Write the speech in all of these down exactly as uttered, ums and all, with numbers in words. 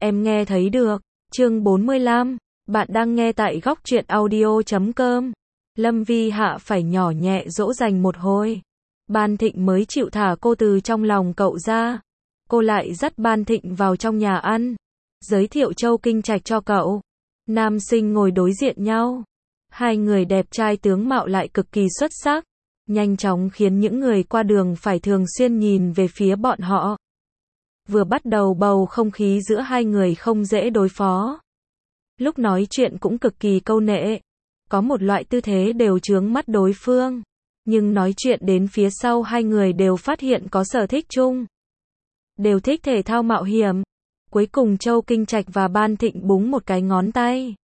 em nghe thấy được. Chương bốn mươi lăm, bạn đang nghe tại góc truyện audio chấm com. Lâm Vi Hạ phải nhỏ nhẹ dỗ dành một hồi. Ban Thịnh mới chịu thả cô từ trong lòng cậu ra. Cô lại dắt Ban Thịnh vào trong nhà ăn, giới thiệu Châu Kinh Trạch cho cậu. Nam sinh ngồi đối diện nhau. Hai người đẹp trai tướng mạo lại cực kỳ xuất sắc, nhanh chóng khiến những người qua đường phải thường xuyên nhìn về phía bọn họ. Vừa bắt đầu bầu không khí giữa hai người không dễ đối phó. Lúc nói chuyện cũng cực kỳ câu nệ, có một loại tư thế đều chướng mắt đối phương. Nhưng nói chuyện đến phía sau hai người đều phát hiện có sở thích chung. Đều thích thể thao mạo hiểm. Cuối cùng Châu Kinh Trạch và Ban Thịnh búng một cái ngón tay.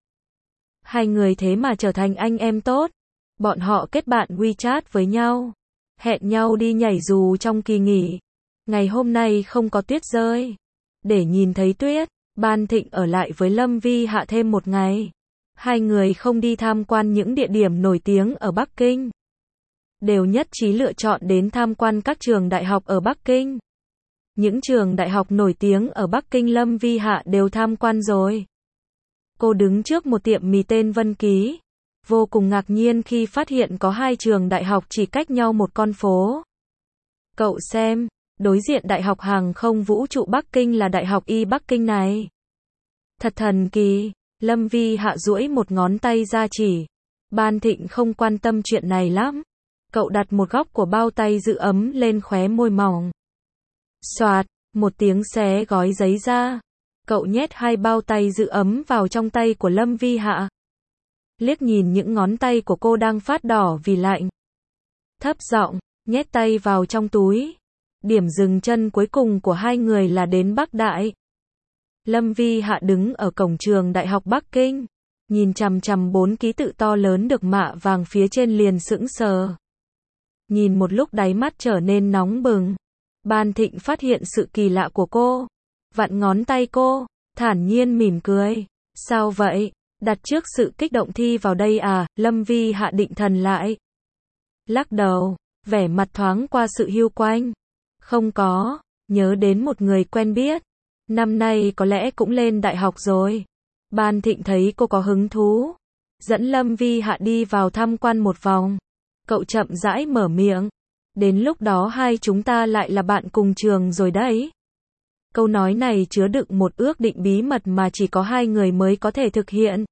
Hai người thế mà trở thành anh em tốt. Bọn họ kết bạn WeChat với nhau, hẹn nhau đi nhảy dù trong kỳ nghỉ. Ngày hôm nay không có tuyết rơi. Để nhìn thấy tuyết, Ban Thịnh ở lại với Lâm Vi Hạ thêm một ngày. Hai người không đi tham quan những địa điểm nổi tiếng ở Bắc Kinh, đều nhất trí lựa chọn đến tham quan các trường đại học ở Bắc Kinh. Những trường đại học nổi tiếng ở Bắc Kinh Lâm Vi Hạ đều tham quan rồi. Cô đứng trước một tiệm mì tên Vân Ký, vô cùng ngạc nhiên khi phát hiện có hai trường đại học chỉ cách nhau một con phố. Cậu xem, đối diện Đại học Hàng không Vũ trụ Bắc Kinh là Đại học Y Bắc Kinh này. Thật thần kỳ. Lâm Vi Hạ duỗi một ngón tay ra chỉ. Ban Thịnh không quan tâm chuyện này lắm. Cậu đặt một góc của bao tay giữ ấm lên khóe môi mỏng. Xoạt, một tiếng xé gói giấy ra. Cậu nhét hai bao tay giữ ấm vào trong tay của Lâm Vi Hạ. Liếc nhìn những ngón tay của cô đang phát đỏ vì lạnh. Thấp giọng, nhét tay vào trong túi. Điểm dừng chân cuối cùng của hai người là đến Bắc Đại. Lâm Vi Hạ đứng ở cổng trường Đại học Bắc Kinh, nhìn chằm chằm bốn ký tự to lớn được mạ vàng phía trên liền sững sờ. Nhìn một lúc đáy mắt trở nên nóng bừng. Ban Thịnh phát hiện sự kỳ lạ của cô, vặn ngón tay cô, thản nhiên mỉm cười. Sao vậy? Đặt trước sự kích động thi vào đây à? Lâm Vi Hạ định thần lại, lắc đầu, vẻ mặt thoáng qua sự hiu quạnh. Không có, nhớ đến một người quen biết, năm nay có lẽ cũng lên đại học rồi. Ban Thịnh thấy cô có hứng thú, dẫn Lâm Vi Hạ đi vào tham quan một vòng. Cậu chậm rãi mở miệng. Đến lúc đó hai chúng ta lại là bạn cùng trường rồi đấy. Câu nói này chứa đựng một ước định bí mật mà chỉ có hai người mới có thể thực hiện.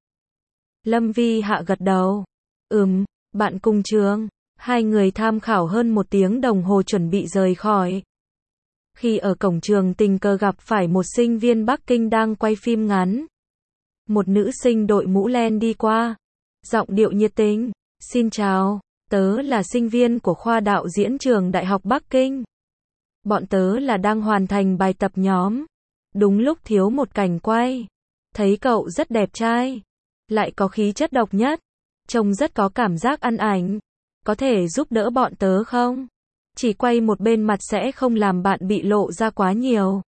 Lâm Vi Hạ gật đầu. Ừm, bạn cùng trường. Hai người tham khảo hơn một tiếng đồng hồ chuẩn bị rời khỏi. Khi ở cổng trường tình cờ gặp phải một sinh viên Bắc Kinh đang quay phim ngắn. Một nữ sinh đội mũ len đi qua. Giọng điệu nhiệt tình. Xin chào, tớ là sinh viên của khoa đạo diễn trường Đại học Bắc Kinh. Bọn tớ là đang hoàn thành bài tập nhóm. Đúng lúc thiếu một cảnh quay. Thấy cậu rất đẹp trai, lại có khí chất độc nhất, trông rất có cảm giác ăn ảnh. Có thể giúp đỡ bọn tớ không? Chỉ quay một bên mặt sẽ không làm bạn bị lộ ra quá nhiều.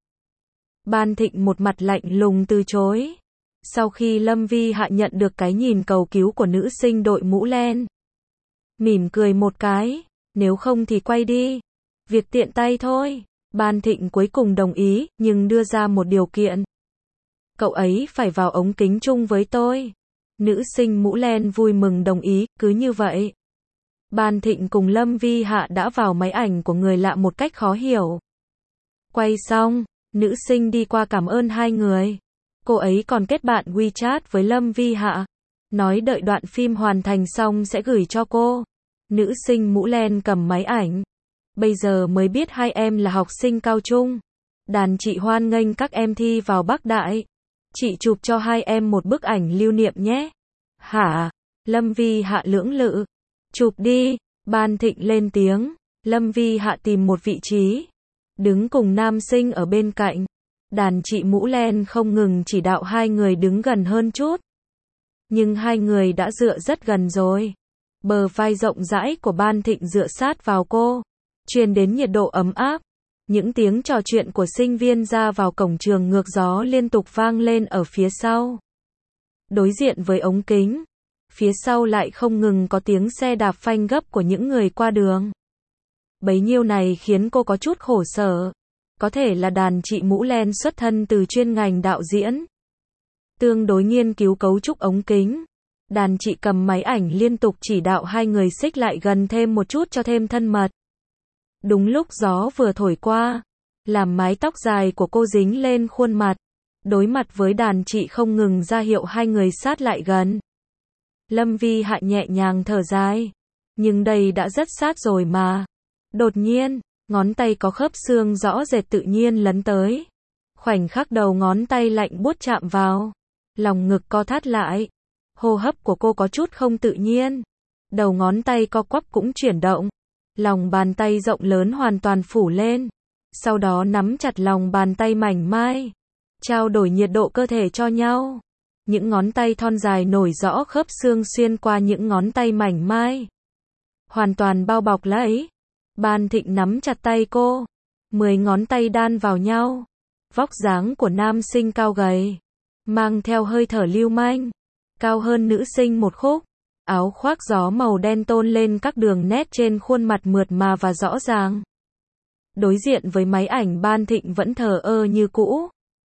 Ban Thịnh một mặt lạnh lùng từ chối. Sau khi Lâm Vi Hạ nhận được cái nhìn cầu cứu của nữ sinh đội mũ len, mỉm cười một cái. Nếu không thì quay đi. Việc tiện tay thôi. Ban Thịnh cuối cùng đồng ý, nhưng đưa ra một điều kiện. Cậu ấy phải vào ống kính chung với tôi. Nữ sinh mũ len vui mừng đồng ý, cứ như vậy. Ban Thịnh cùng Lâm Vi Hạ đã vào máy ảnh của người lạ một cách khó hiểu. Quay xong, nữ sinh đi qua cảm ơn hai người. Cô ấy còn kết bạn WeChat với Lâm Vi Hạ, nói đợi đoạn phim hoàn thành xong sẽ gửi cho cô. Nữ sinh mũ len cầm máy ảnh. Bây giờ mới biết hai em là học sinh cao trung. Đàn chị hoan nghênh các em thi vào Bắc Đại. Chị chụp cho hai em một bức ảnh lưu niệm nhé. Hả? Lâm Vi Hạ lưỡng lự. Chụp đi. Ban Thịnh lên tiếng. Lâm Vi Hạ tìm một vị trí, đứng cùng nam sinh ở bên cạnh. Đàn chị mũ len không ngừng chỉ đạo hai người đứng gần hơn chút. Nhưng hai người đã dựa rất gần rồi. Bờ vai rộng rãi của Ban Thịnh dựa sát vào cô, truyền đến nhiệt độ ấm áp. Những tiếng trò chuyện của sinh viên ra vào cổng trường ngược gió liên tục vang lên ở phía sau. Đối diện với ống kính, phía sau lại không ngừng có tiếng xe đạp phanh gấp của những người qua đường. Bấy nhiêu này khiến cô có chút khổ sở. có thể là đàn chị Mũ Len xuất thân từ chuyên ngành đạo diễn. Tương đối nghiên cứu cấu trúc ống kính. Đàn chị cầm máy ảnh liên tục chỉ đạo hai người xích lại gần thêm một chút cho thêm thân mật. Đúng lúc gió vừa thổi qua, làm mái tóc dài của cô dính lên khuôn mặt. Đối mặt với đàn chị không ngừng ra hiệu hai người sát lại gần. Lâm Vi Hạ nhẹ nhàng thở dài. Nhưng đây đã rất sát rồi mà. Đột nhiên, ngón tay có khớp xương rõ rệt tự nhiên lấn tới. Khoảnh khắc đầu ngón tay lạnh buốt chạm vào. Lòng ngực co thắt lại. Hô hấp của cô có chút không tự nhiên. Đầu ngón tay co quắp cũng chuyển động. Lòng bàn tay rộng lớn hoàn toàn phủ lên. Sau đó nắm chặt lòng bàn tay mảnh mai. Trao đổi nhiệt độ cơ thể cho nhau. Những ngón tay thon dài nổi rõ khớp xương xuyên qua những ngón tay mảnh mai. Hoàn toàn bao bọc lấy. Ban Thịnh nắm chặt tay cô. Mười ngón tay đan vào nhau. Vóc dáng của nam sinh cao gầy. Mang theo hơi thở lưu manh. Cao hơn nữ sinh một khúc. Áo khoác gió màu đen tôn lên các đường nét trên khuôn mặt mượt mà và rõ ràng. Đối diện với máy ảnh Ban Thịnh vẫn thờ ơ như cũ.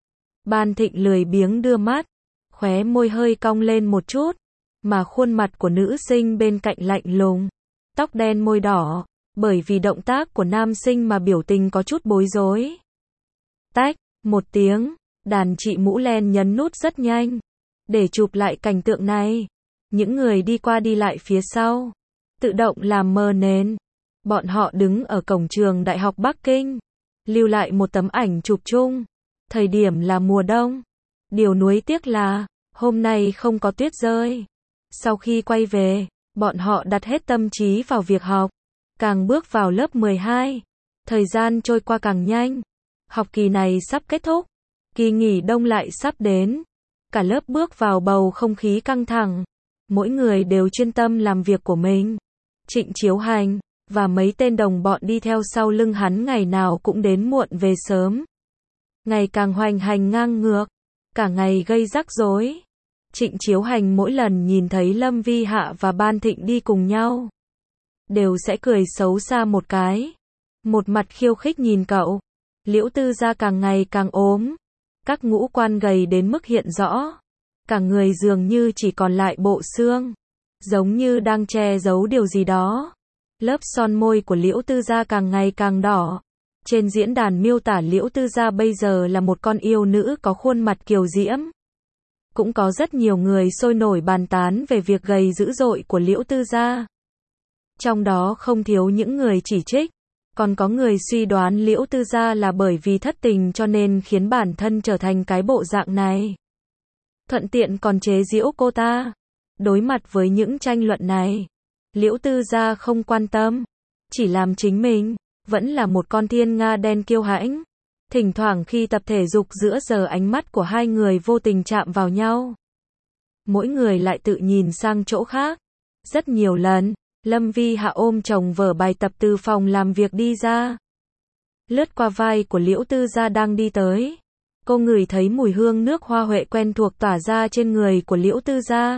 Ban Thịnh lười biếng đưa mắt. Khóe môi hơi cong lên một chút. Mà khuôn mặt của nữ sinh bên cạnh lạnh lùng. Tóc đen môi đỏ. Bởi vì động tác của nam sinh mà biểu tình có chút bối rối. Tách, một tiếng. Đàn chị Mũ Len nhấn nút rất nhanh. Để chụp lại cảnh tượng này. Những người đi qua đi lại phía sau. Tự động làm mờ nền. Bọn họ đứng ở cổng trường Đại học Bắc Kinh. Lưu lại một tấm ảnh chụp chung. Thời điểm là mùa đông. Điều nuối tiếc là, hôm nay không có tuyết rơi. Sau khi quay về, bọn họ đặt hết tâm trí vào việc học. Càng bước vào lớp mười hai. Thời gian trôi qua càng nhanh. Học kỳ này sắp kết thúc. Kỳ nghỉ đông lại sắp đến. Cả lớp bước vào bầu không khí căng thẳng. Mỗi người đều chuyên tâm làm việc của mình. Trịnh Chiếu Hành và mấy tên đồng bọn đi theo sau lưng hắn ngày nào cũng đến muộn về sớm. Ngày càng hoành hành ngang ngược, cả ngày gây rắc rối. Trịnh Chiếu Hành mỗi lần nhìn thấy Lâm Vi Hạ và Ban Thịnh đi cùng nhau, đều sẽ cười xấu xa một cái. Một mặt khiêu khích nhìn cậu. Liễu Tư Gia càng ngày càng ốm. Các ngũ quan gầy đến mức hiện rõ. Cả người dường như chỉ còn lại bộ xương. Giống như đang che giấu điều gì đó. Lớp son môi của Liễu Tư Gia càng ngày càng đỏ. Trên diễn đàn miêu tả Liễu Tư Gia bây giờ là một con yêu nữ có khuôn mặt kiều diễm. Cũng có rất nhiều người sôi nổi bàn tán về việc gầy dữ dội của Liễu Tư Gia. Trong đó không thiếu những người chỉ trích. Còn có người suy đoán Liễu Tư Gia là bởi vì thất tình cho nên khiến bản thân trở thành cái bộ dạng này. Thuận tiện còn chế giễu cô ta. Đối mặt với những tranh luận này, Liễu Tư Gia không quan tâm. Chỉ làm chính mình. Vẫn là một con thiên nga đen kiêu hãnh. Thỉnh thoảng khi tập thể dục giữa giờ ánh mắt của hai người vô tình chạm vào nhau. Mỗi người lại tự nhìn sang chỗ khác. Rất nhiều lần, Lâm Vi Hạ ôm chồng vở bài tập từ phòng làm việc đi ra. Lướt qua vai của Liễu Tư Gia đang đi tới. Cô ngửi thấy mùi hương nước hoa huệ quen thuộc tỏa ra trên người của Liễu Tư Gia.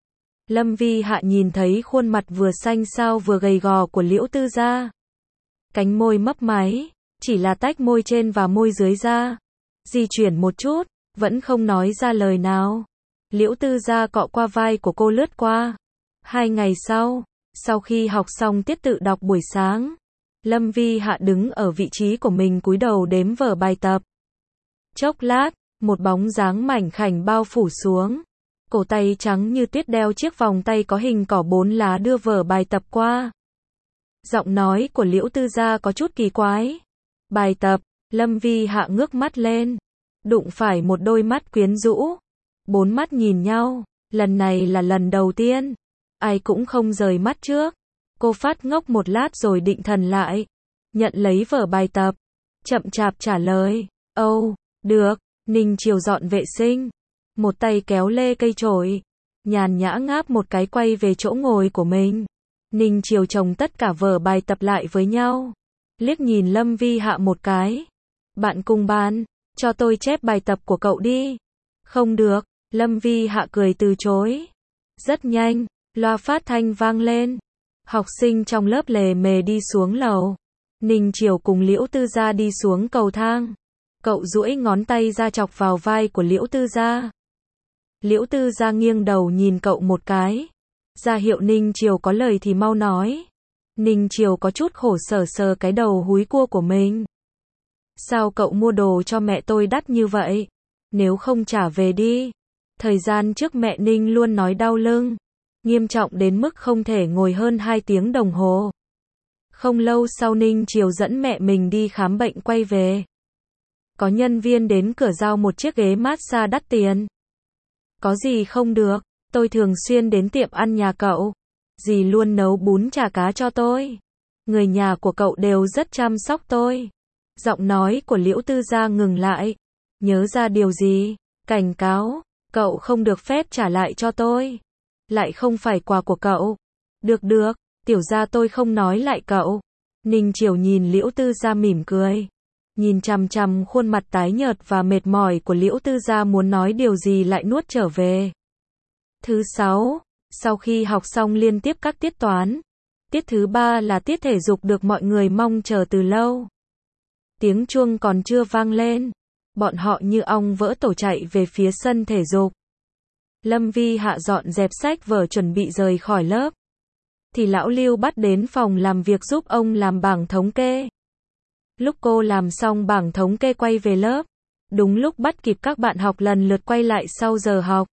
Lâm Vi Hạ nhìn thấy khuôn mặt vừa xanh xao vừa gầy gò của Liễu Tư Gia. Cánh môi mấp máy, chỉ là tách môi trên và môi dưới ra. Di chuyển một chút, vẫn không nói ra lời nào. Liễu Tư Gia cọ qua vai của cô lướt qua. Hai ngày sau, sau khi học xong tiết tự đọc buổi sáng, Lâm Vi Hạ đứng ở vị trí của mình cúi đầu đếm vở bài tập. Chốc lát, một bóng dáng mảnh khảnh bao phủ xuống. Cổ tay trắng như tuyết đeo chiếc vòng tay có hình cỏ bốn lá đưa vở bài tập qua. Giọng nói của Liễu Tư Gia có chút kỳ quái. Bài tập, Lâm Vi Hạ ngước mắt lên. Đụng phải một đôi mắt quyến rũ. Bốn mắt nhìn nhau, lần này là lần đầu tiên. Ai cũng không rời mắt trước. Cô phát ngốc một lát rồi định thần lại. Nhận lấy vở bài tập. Chậm chạp trả lời. Âu, oh, được, Ninh Chiều dọn vệ sinh. Một tay kéo lê cây chổi. Nhàn nhã ngáp một cái quay về chỗ ngồi của mình. Ninh Chiều chồng tất cả vở bài tập lại với nhau. Liếc nhìn Lâm Vi Hạ một cái. Bạn cùng bàn, cho tôi chép bài tập của cậu đi. Không được, Lâm Vi Hạ cười từ chối. Rất nhanh, loa phát thanh vang lên. Học sinh trong lớp lề mề đi xuống lầu. Ninh Chiều cùng Liễu Tư Gia đi xuống cầu thang. Cậu duỗi ngón tay ra chọc vào vai của Liễu Tư Gia. Liễu Tư Gia nghiêng đầu nhìn cậu một cái. Ra hiệu Ninh Chiều có lời thì mau nói. Ninh Chiều có chút khổ sở sờ cái đầu húi cua của mình. Sao cậu mua đồ cho mẹ tôi đắt như vậy? Nếu không trả về đi. Thời gian trước mẹ Ninh luôn nói đau lưng. Nghiêm trọng đến mức không thể ngồi hơn hai tiếng đồng hồ. Không lâu sau Ninh Chiều dẫn mẹ mình đi khám bệnh quay về. Có nhân viên đến cửa giao một chiếc ghế massage đắt tiền. Có gì không được, tôi thường xuyên đến tiệm ăn nhà cậu. Dì luôn nấu bún chả cá cho tôi. Người nhà của cậu đều rất chăm sóc tôi. Giọng nói của Liễu Tư Gia ngừng lại. Nhớ ra điều gì? Cảnh cáo, cậu không được phép trả lại cho tôi. Lại không phải quà của cậu. Được được, tiểu gia tôi không nói lại cậu. Ninh Chiều nhìn Liễu Tư Gia mỉm cười. Nhìn chằm chằm khuôn mặt tái nhợt và mệt mỏi của Liễu Tư Gia muốn nói điều gì lại nuốt trở về. Thứ sáu, sau khi học xong liên tiếp các tiết toán. Tiết thứ ba là tiết thể dục được mọi người mong chờ từ lâu. Tiếng chuông còn chưa vang lên. Bọn họ như ong vỡ tổ chạy về phía sân thể dục. Lâm Vi Hạ dọn dẹp sách vở chuẩn bị rời khỏi lớp. Thì lão Lưu bắt đến phòng làm việc giúp ông làm bảng thống kê. Lúc cô làm xong bảng thống kê quay về lớp. Đúng lúc bắt kịp các bạn học lần lượt quay lại sau giờ học.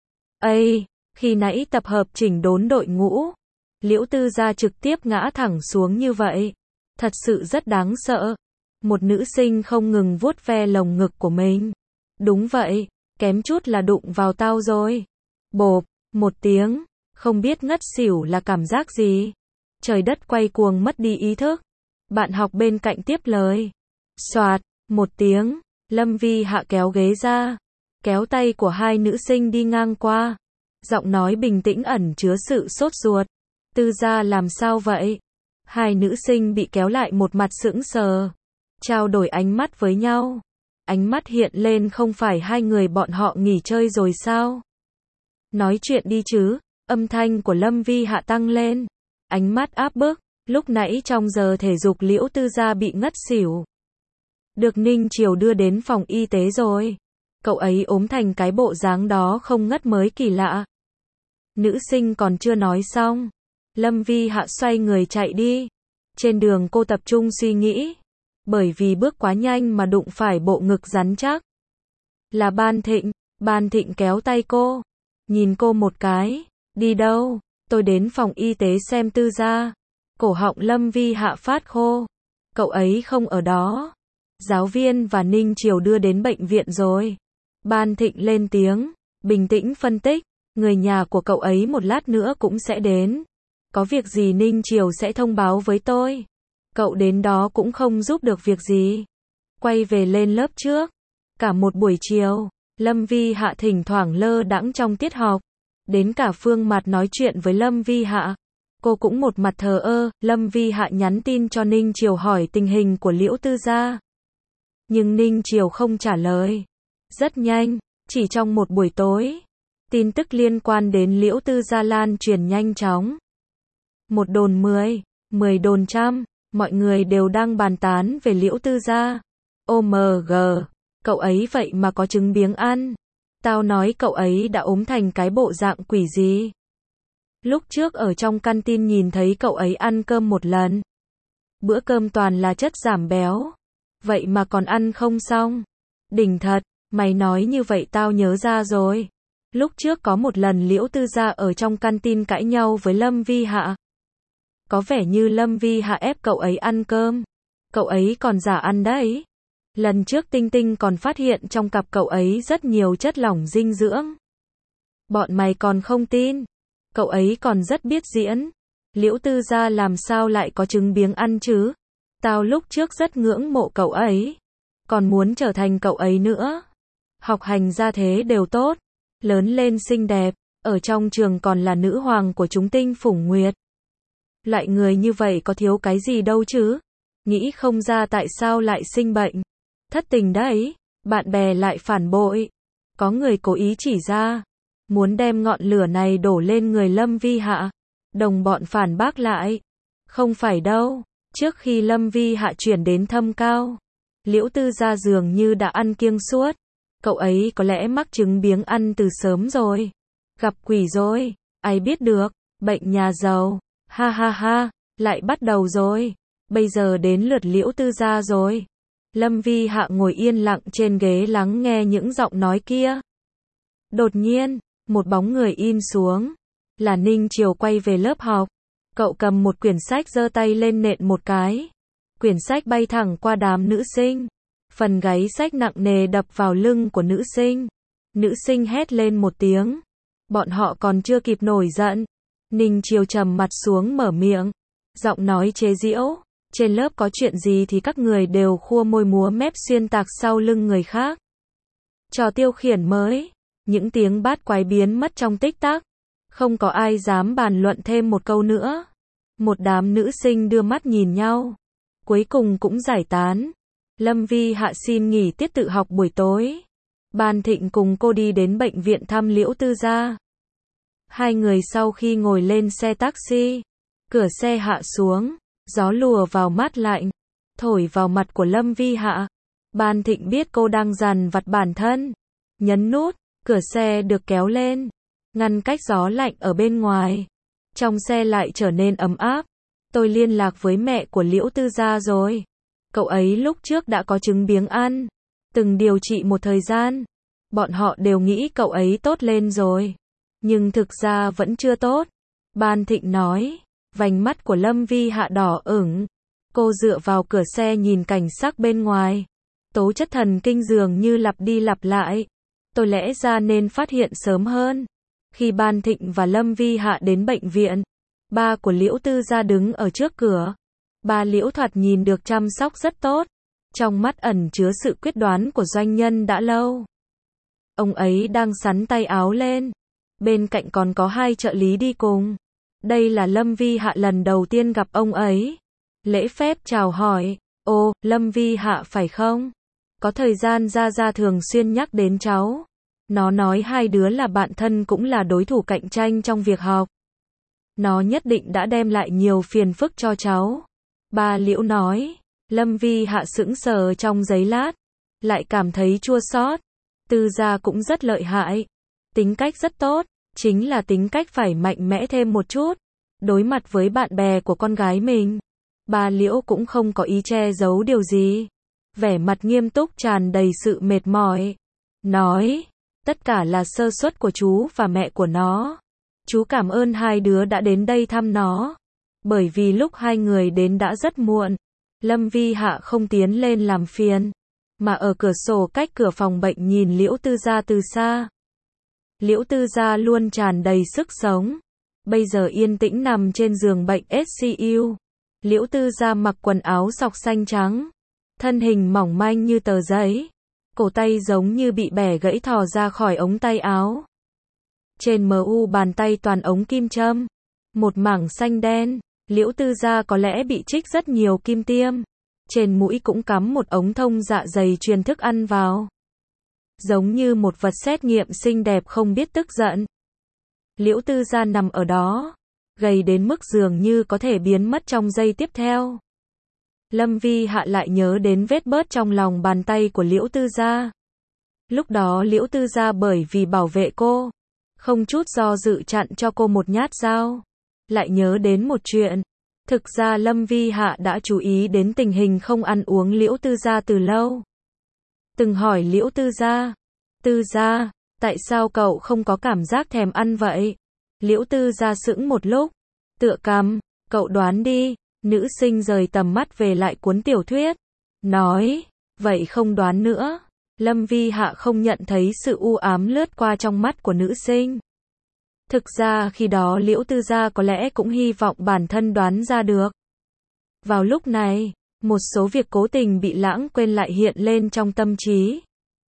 Ây, khi nãy tập hợp chỉnh đốn đội ngũ. Liễu Tư Gia trực tiếp ngã thẳng xuống như vậy. Thật sự rất đáng sợ. Một nữ sinh không ngừng vuốt ve lồng ngực của mình. Đúng vậy, kém chút là đụng vào tao rồi. Bộp, một tiếng, không biết ngất xỉu là cảm giác gì. Trời đất quay cuồng mất đi ý thức. Bạn học bên cạnh tiếp lời. Soạt, một tiếng, Lâm Vi Hạ kéo ghế ra. Kéo tay của hai nữ sinh đi ngang qua. Giọng nói bình tĩnh ẩn chứa sự sốt ruột. Tư Gia làm sao vậy? Hai nữ sinh bị kéo lại một mặt sững sờ. Trao đổi ánh mắt với nhau. Ánh mắt hiện lên không phải hai người bọn họ nghỉ chơi rồi sao? Nói chuyện đi chứ, âm thanh của Lâm Vi Hạ tăng lên. Ánh mắt áp bức, lúc nãy trong giờ thể dục Liễu Tư Gia bị ngất xỉu. Được Ninh Chiều đưa đến phòng y tế rồi. Cậu ấy ốm thành cái bộ dáng đó không ngất mới kỳ lạ. Nữ sinh còn chưa nói xong. Lâm Vi Hạ xoay người chạy đi. Trên đường cô tập trung suy nghĩ. Bởi vì bước quá nhanh mà đụng phải bộ ngực rắn chắc. Là Ban Thịnh. Ban Thịnh kéo tay cô. Nhìn cô một cái. Đi đâu? Tôi đến phòng y tế xem Tư Gia. Cổ họng Lâm Vi Hạ phát khô. Cậu ấy không ở đó. Giáo viên và Ninh Chiều đưa đến bệnh viện rồi. Ban Thịnh lên tiếng. Bình tĩnh phân tích. Người nhà của cậu ấy một lát nữa cũng sẽ đến. Có việc gì Ninh Chiều sẽ thông báo với tôi. Cậu đến đó cũng không giúp được việc gì. Quay về lên lớp trước. Cả một buổi chiều, Lâm Vi Hạ thỉnh thoảng lơ đãng trong tiết học. Đến cả Phương Mạt nói chuyện với Lâm Vi Hạ. Cô cũng một mặt thờ ơ. Lâm Vi Hạ nhắn tin cho Ninh Chiều hỏi tình hình của Liễu Tư Gia. Nhưng Ninh Chiều không trả lời. Rất nhanh, chỉ trong một buổi tối. Tin tức liên quan đến Liễu Tư Gia lan truyền nhanh chóng. Một đồn mười, mười đồn trăm. Mọi người đều đang bàn tán về Liễu Tư Gia. ô em giê, cậu ấy vậy mà có trứng biếng ăn. Tao nói cậu ấy đã ốm thành cái bộ dạng quỷ gì. Lúc trước ở trong canteen nhìn thấy cậu ấy ăn cơm một lần. Bữa cơm toàn là chất giảm béo. Vậy mà còn ăn không xong. Đỉnh thật, mày nói như vậy tao nhớ ra rồi. Lúc trước có một lần Liễu Tư Gia ở trong canteen cãi nhau với Lâm Vi Hạ. Có vẻ như Lâm Vi Hạ ép cậu ấy ăn cơm. Cậu ấy còn giả ăn đấy. Lần trước Tinh Tinh còn phát hiện trong cặp cậu ấy rất nhiều chất lỏng dinh dưỡng. Bọn mày còn không tin. Cậu ấy còn rất biết diễn. Liễu Tư Gia làm sao lại có trứng biếng ăn chứ? Tao lúc trước rất ngưỡng mộ cậu ấy. Còn muốn trở thành cậu ấy nữa. Học hành ra thế đều tốt. Lớn lên xinh đẹp. Ở trong trường còn là nữ hoàng của chúng Tinh Phủng Nguyệt. Loại người như vậy có thiếu cái gì đâu chứ. Nghĩ không ra tại sao lại sinh bệnh. Thất tình đấy. Bạn bè lại phản bội. Có người cố ý chỉ ra. Muốn đem ngọn lửa này đổ lên người Lâm Vi Hạ. Đồng bọn phản bác lại. Không phải đâu. Trước khi Lâm Vi Hạ chuyển đến Thâm Cao, Liễu Tư Gia dường như đã ăn kiêng suốt. Cậu ấy có lẽ mắc chứng biếng ăn từ sớm rồi. Gặp quỷ rồi, ai biết được, bệnh nhà giàu, ha ha ha, lại bắt đầu rồi. Bây giờ đến lượt Liễu Tư Gia rồi. Lâm Vi Hạ ngồi yên lặng trên ghế lắng nghe những giọng nói kia. Đột nhiên, một bóng người in xuống. Là Ninh Triều quay về lớp học. Cậu cầm một quyển sách giơ tay lên nện một cái. Quyển sách bay thẳng qua đám nữ sinh. Phần gáy sách nặng nề đập vào lưng của nữ sinh. Nữ sinh hét lên một tiếng. Bọn họ còn chưa kịp nổi giận. Ninh Triều trầm mặt xuống mở miệng. Giọng nói chế giễu. Trên lớp có chuyện gì thì các người đều khua môi múa mép xuyên tạc sau lưng người khác. Trò tiêu khiển mới. Những tiếng bát quái biến mất trong tích tắc. Không có ai dám bàn luận thêm một câu nữa. Một đám nữ sinh đưa mắt nhìn nhau. Cuối cùng cũng giải tán. Lâm Vi Hạ xin nghỉ tiết tự học buổi tối. Ban Thịnh cùng cô đi đến bệnh viện thăm Liễu Tư Gia. Hai người sau khi ngồi lên xe taxi, cửa xe hạ xuống, gió lùa vào mát lạnh, thổi vào mặt của Lâm Vi Hạ. Ban Thịnh biết cô đang dằn vặt bản thân, nhấn nút, cửa xe được kéo lên, ngăn cách gió lạnh ở bên ngoài. Trong xe lại trở nên ấm áp. Tôi liên lạc với mẹ của Liễu Tư Gia rồi. Cậu ấy lúc trước đã có chứng biếng ăn, từng điều trị một thời gian. Bọn họ đều nghĩ cậu ấy tốt lên rồi, nhưng thực ra vẫn chưa tốt. Ban Thịnh nói. Vành mắt của Lâm Vi Hạ đỏ ửng. Cô dựa vào cửa xe nhìn cảnh sắc bên ngoài. Tố chất thần kinh dường như lặp đi lặp lại. Tôi lẽ ra nên phát hiện sớm hơn. Khi Ban Thịnh và Lâm Vi Hạ đến bệnh viện, ba của Liễu Tư Gia đứng ở trước cửa. Ba Liễu thoạt nhìn được chăm sóc rất tốt. Trong mắt ẩn chứa sự quyết đoán của doanh nhân đã lâu. Ông ấy đang xắn tay áo lên. Bên cạnh còn có hai trợ lý đi cùng. Đây là Lâm Vi Hạ lần đầu tiên gặp ông ấy. Lễ phép chào hỏi. Ồ, Lâm Vi Hạ phải không? Có thời gian Gia Gia thường xuyên nhắc đến cháu. Nó nói hai đứa là bạn thân cũng là đối thủ cạnh tranh trong việc học. Nó nhất định đã đem lại nhiều phiền phức cho cháu. Ba Liễu nói. Lâm Vi Hạ sững sờ trong giây lát. Lại cảm thấy chua xót. Tư Gia cũng rất lợi hại. Tính cách rất tốt. Chính là tính cách phải mạnh mẽ thêm một chút. Đối mặt với bạn bè của con gái mình. Ba Liễu cũng không có ý che giấu điều gì. Vẻ mặt nghiêm túc tràn đầy sự mệt mỏi. Nói. Tất cả là sơ suất của chú và mẹ của nó. Chú cảm ơn hai đứa đã đến đây thăm nó. Bởi vì lúc hai người đến đã rất muộn. Lâm Vi Hạ không tiến lên làm phiền. Mà ở cửa sổ cách cửa phòng bệnh nhìn Liễu Tư Gia từ xa. Liễu Tư Gia luôn tràn đầy sức sống. Bây giờ yên tĩnh nằm trên giường bệnh i xê u. Liễu Tư Gia mặc quần áo sọc xanh trắng. Thân hình mỏng manh như tờ giấy. Cổ tay giống như bị bẻ gãy thò ra khỏi ống tay áo. Trên mu bàn tay toàn ống kim châm. Một mảng xanh đen. Liễu Tư Gia có lẽ bị trích rất nhiều kim tiêm. Trên mũi cũng cắm một ống thông dạ dày truyền thức ăn vào. Giống như một vật xét nghiệm xinh đẹp không biết tức giận. Liễu Tư Gia nằm ở đó. Gầy đến mức dường như có thể biến mất trong giây tiếp theo. Lâm Vi Hạ lại nhớ đến vết bớt trong lòng bàn tay của Liễu Tư Gia. Lúc đó Liễu Tư Gia bởi vì bảo vệ cô, không chút do dự chặn cho cô một nhát dao. Lại nhớ đến một chuyện. Thực ra Lâm Vi Hạ đã chú ý đến tình hình không ăn uống Liễu Tư Gia từ lâu. Từng hỏi Liễu Tư Gia. Tư Gia, tại sao cậu không có cảm giác thèm ăn vậy? Liễu Tư Gia sững một lúc. Tựa cằm, cậu đoán đi. Nữ sinh rời tầm mắt về lại cuốn tiểu thuyết. Nói, vậy không đoán nữa. Lâm Vi Hạ không nhận thấy sự u ám lướt qua trong mắt của nữ sinh. Thực ra khi đó Liễu Tư Gia có lẽ cũng hy vọng bản thân đoán ra được. Vào lúc này, một số việc cố tình bị lãng quên lại hiện lên trong tâm trí.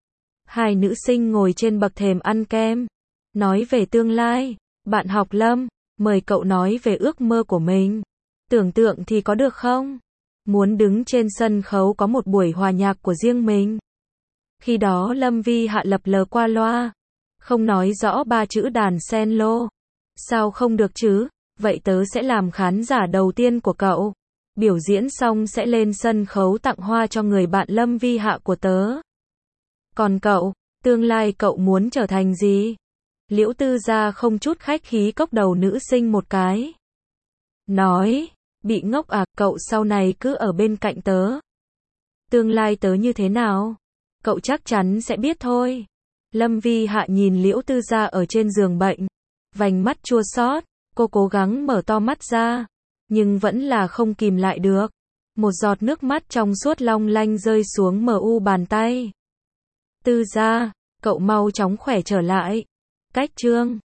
Hai nữ sinh ngồi trên bậc thềm ăn kem. Nói về tương lai. Bạn học Lâm, mời cậu nói về ước mơ của mình. Tưởng tượng thì có được không? Muốn đứng trên sân khấu có một buổi hòa nhạc của riêng mình. Khi đó Lâm Vi Hạ lập lờ qua loa. Không nói rõ ba chữ đàn sen lô. Sao không được chứ? Vậy tớ sẽ làm khán giả đầu tiên của cậu. Biểu diễn xong sẽ lên sân khấu tặng hoa cho người bạn Lâm Vi Hạ của tớ. Còn cậu, tương lai cậu muốn trở thành gì? Liễu Tư Gia không chút khách khí cốc đầu nữ sinh một cái. Nói, bị ngốc à, cậu sau này cứ ở bên cạnh tớ. Tương lai tớ như thế nào? Cậu chắc chắn sẽ biết thôi. Lâm Vi Hạ nhìn Liễu Tư Gia ở trên giường bệnh. Vành mắt chua xót, cô cố gắng mở to mắt ra. Nhưng vẫn là không kìm lại được. Một giọt nước mắt trong suốt long lanh rơi xuống mờ u bàn tay. Tư Gia, cậu mau chóng khỏe trở lại. Cách chương